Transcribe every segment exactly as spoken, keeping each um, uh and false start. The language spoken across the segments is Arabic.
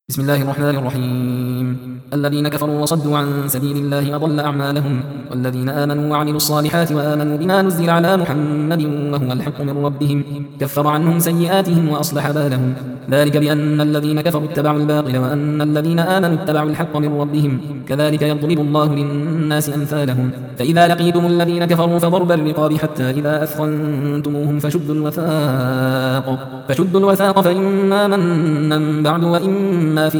بسم الله الرحمن الرحيم. الذين كفروا وصدوا عن سبيل الله أضل أعمالهم، والذين آمنوا وعملوا الصالحات وآمنوا بما نزل على محمد وهو الحق من ربهم كفر عنهم سيئاتهم وأصلح بالهم. ذلك بأن الذين كفروا اتبعوا الباطل وأن الذين آمنوا اتبعوا الحق من ربهم، كذلك يضرب الله للناس أمثالهم. فإذا لقيتم الذين كفروا فضرب الرقاب حتى إذا أثخنتموهم فشدوا الوثاق فشدوا الوثاق فإما منا بعد وإما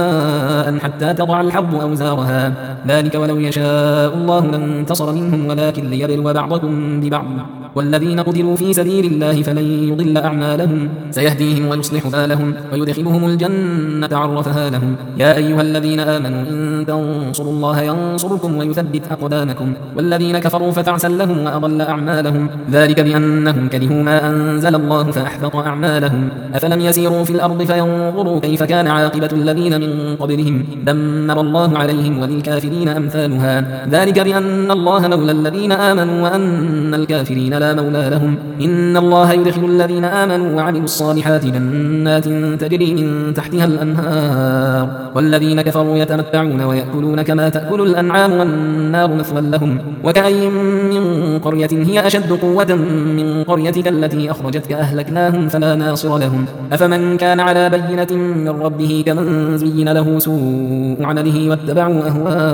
فداء حتى تضع الحرب أوزارها. ذلك ولو يشاء الله لانتصر منهم ولكن ليبلو بعضكم ببعض. والذين قتلوا في سبيل الله فلن يضل أعمالهم، سيهديهم ويصلح بالهم ويدخلهم الجنة عرفها لهم. يا أيها الذين آمنوا إن تنصروا الله ينصركم ويثبت أقدامكم. والذين كفروا فتعسا لهم وأضل أعمالهم، ذلك بأنهم كرهوا ما أنزل الله فأحبط أعمالهم. أفلم يسيروا في الأرض فينظروا كيف كان عاقبة الذين من قبلهم، دمر الله عليهم وللكافرين أمثالها. ذلك بأن الله مولى الذين آمنوا وأن الكافرين لا مولى لهم. إن الله يدخل الذين آمنوا وعملوا الصالحات جنات تجري من تحتها الأنهار، والذين كفروا يتمتعون ويأكلون كما تأكل الأنعام والنار مثوى لهم. وكأي من قرية هي أشد قوة من قريتك التي أخرجتك أهلكناهم فلا ناصر لهم. أفمن كان على بينة من ربه كمن زين له سوء عمله واتبعوا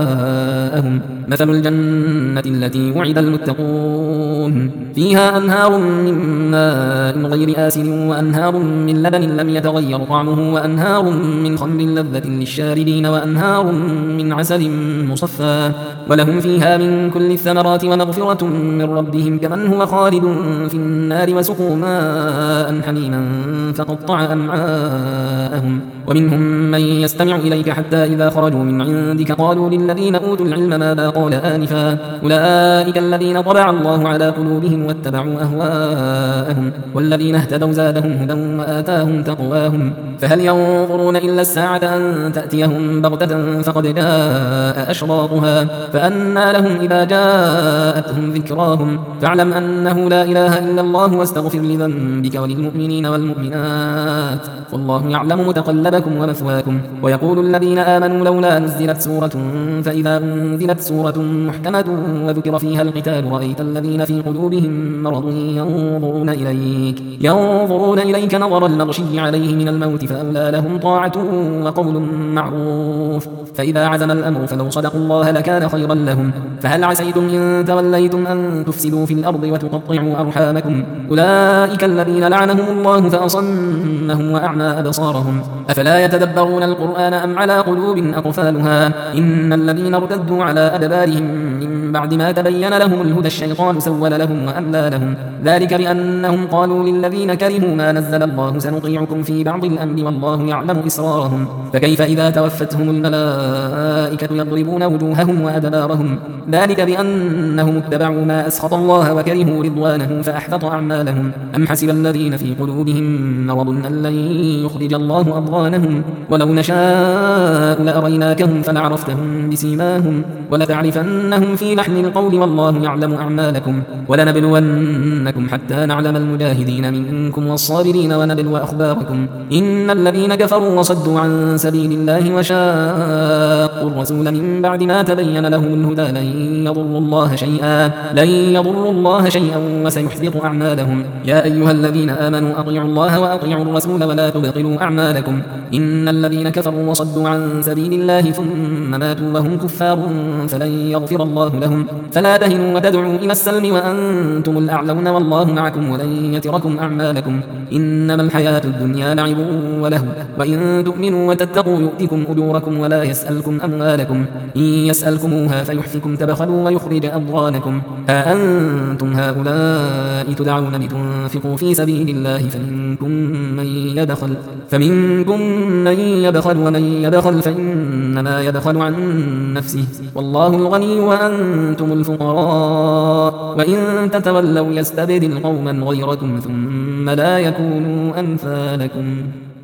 أهواءهم. مثل الجنة التي وعد المتقون فيها أنهار من ماء غير آسن وأنهار من لبن لم يتغير طعمه وأنهار من خمر لذة للشاربين وأنهار من عسل مصفى ولهم فيها من كل الثمرات ومغفرة من ربهم كمن هو خالد في النار وسقوا ماء حميما فقطع أمعاءهم. ومنهم من يستمع إليك حتى إذا خرجوا من عندك قالوا للذين أوتوا العلم ماذا قال آنفا أولئك الذين طبع الله على قلوبهم واتبعوا أهواءهم. والذين اهتدوا زادهم هدى وآتاهم تقواهم. فهل ينظرون إلا الساعة أن تأتيهم بغتة فقد جاء أشراطها فأنى لهم إذا جاءتهم ذكراهم. فاعلم أنه لا إله إلا الله واستغفر لذنبك وللمؤمنين والمؤمنات والله يعلم متقلبكم ومثواكم. ويقول الذين آمنوا لولا نزلت سورة فإذا أنزلت سورة محكمة وذكر فيها القتال رأيت الذين في قلوبهم مرض ينظرون إليك ينظرون إليك نظر المغشي عليه من الموت فأولى لهم طاعة وقول معروف. فإذا عزم الأمر فلو صدقوا الله لكان خيرا لهم. فهل عسيتم إن توليتم أن تفسدوا في الأرض وتقطعوا أرحامكم أولئك الذين لعنهم الله فأصمهم وأعمى أبصارهم. أفلا يتدبرون القرآن أم على قلوب أقفالها. إن الذين ارتدوا على أدبارهم من بعد ما تبين لهم الهدى الشيطان سول لهم وأملى لهم. ذلك بأنهم قالوا للذين كرهوا ما نزل الله سنطيعكم في بعض الأمر والله يعلم إسرارهم. فكيف إذا توفتهم الملائكة يضربون وجوههم وأدبارهم. ذلك بأنهم اتبعوا ما أسخط الله وكرهوا رضوانه فأحبط أعمالهم. أم حسب الذين في قلوبهم مرض أن لن يخرج الله أضغانهم ولو نشاء لأريناكهم فلعرفتهم بسيماهم ولتعرفنهم في لحن القول والله يعلم أعمالكم. ولنبلونكم حتى نعلم المجاهدين منكم والصابرين ونبلو أخباركم. إن الذين كفروا وصدوا عن سبيل الله وشاقوا الرسول من بعد ما تبين لهم الهدى لن يضروا الله شيئا لن يضروا الله شيئا وسيحبط أعمالهم. يا أيها الذين آمنوا أطيعوا الله وأطيعوا الرسول ولا تبطلوا أعمالكم. إن الذين كفروا وصدوا عن سبيل الله ثم ماتوا وهم كفار فلن يغفر الله لهم. فلا تهنوا وتدعوا إلى السلم وأنتم الأعلون والله معكم ولن يتركم أعمالكم. إنما الحياة الدنيا لعب وله وإن تؤمنوا وتتقوا يؤتكم أجوركم ولا يسألكم أموالكم. إن يسألكموها فيحفكم تبخلوا ويخرج أضغانكم. ها أنتم هؤلاء تدعون لتنفقوا في سبيل الله فمنكم من يبخل فمنكم من يبخل ومن يبخل فإنما يبخل عن نفسه والله الغني وأنتم الفقراء وإن تتولوا يستبدل قوما غيركم ثم لا يكونوا أمثالكم.